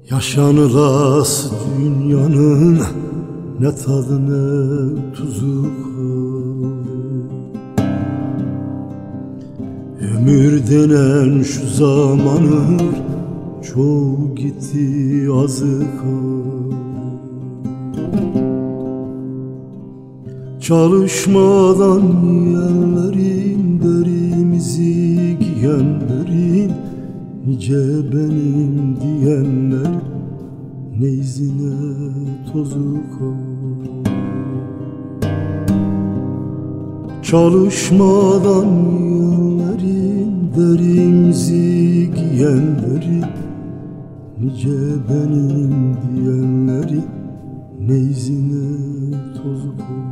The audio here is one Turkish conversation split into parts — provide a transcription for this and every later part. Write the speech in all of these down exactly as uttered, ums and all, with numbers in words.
Yaşanılası dünyanın ne tadı ne tuzu kaldı. Ömür denen şu zamanın çoğu gitti azı kaldı. Çalışmadan yiyenlerin, derimizi giyenlerin, nice benim diyenler ne izine tozu kaldı. Çalışmadan yiyenlerin, derimizi giyenlerin, nice benim diyenleri ne izine tozu kaldı.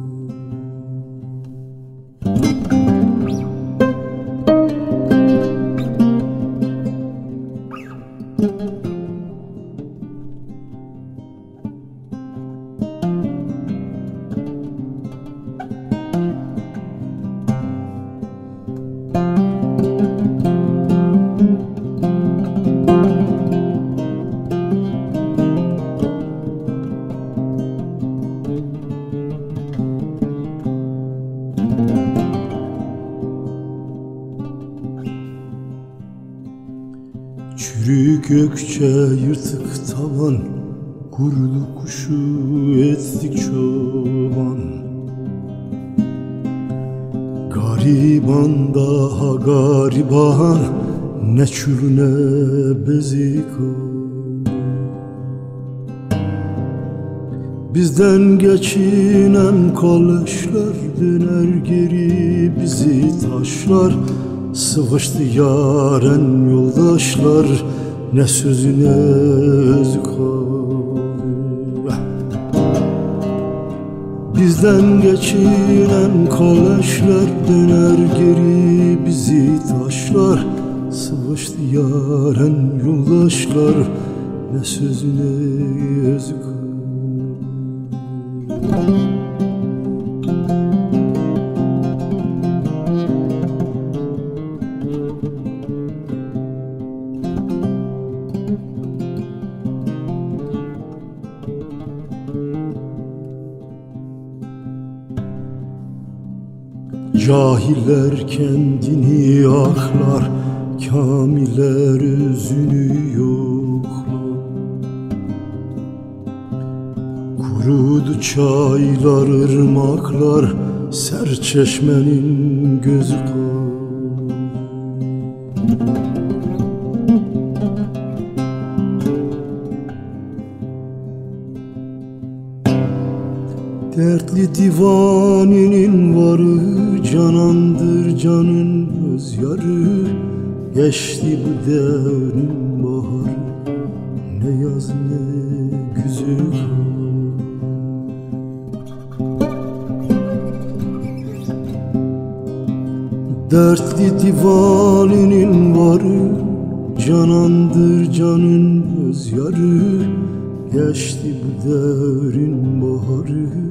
Çürük gökçe yırtık tavan, kurdu kuşu ettik çoban. Gariban daha gariban, ne çül ne bezi kaldı. Bizden geçinen kaleşler döner geri bizi taşlar. Sıvıştı yaren yoldaşlar, ne sözüne özü kaldı. Bizden geçinen kaleşler döner geri bizi taşlar. Sıvıştı yaren yoldaşlar, ne sözüne özü kaldı. Cahiller kendini aklar, kamiller özünü yoklar. Kurudu çaylar, ırmaklar, serçeşmenin gözü kaldı. Dertli divaninin varı, canandır canın göz yarı. Geçti bu devrin baharı, ne yaz ne güzü kaldı. Dertli divaninin varı, canandır canın göz yarı. Geçti bu devrin baharı,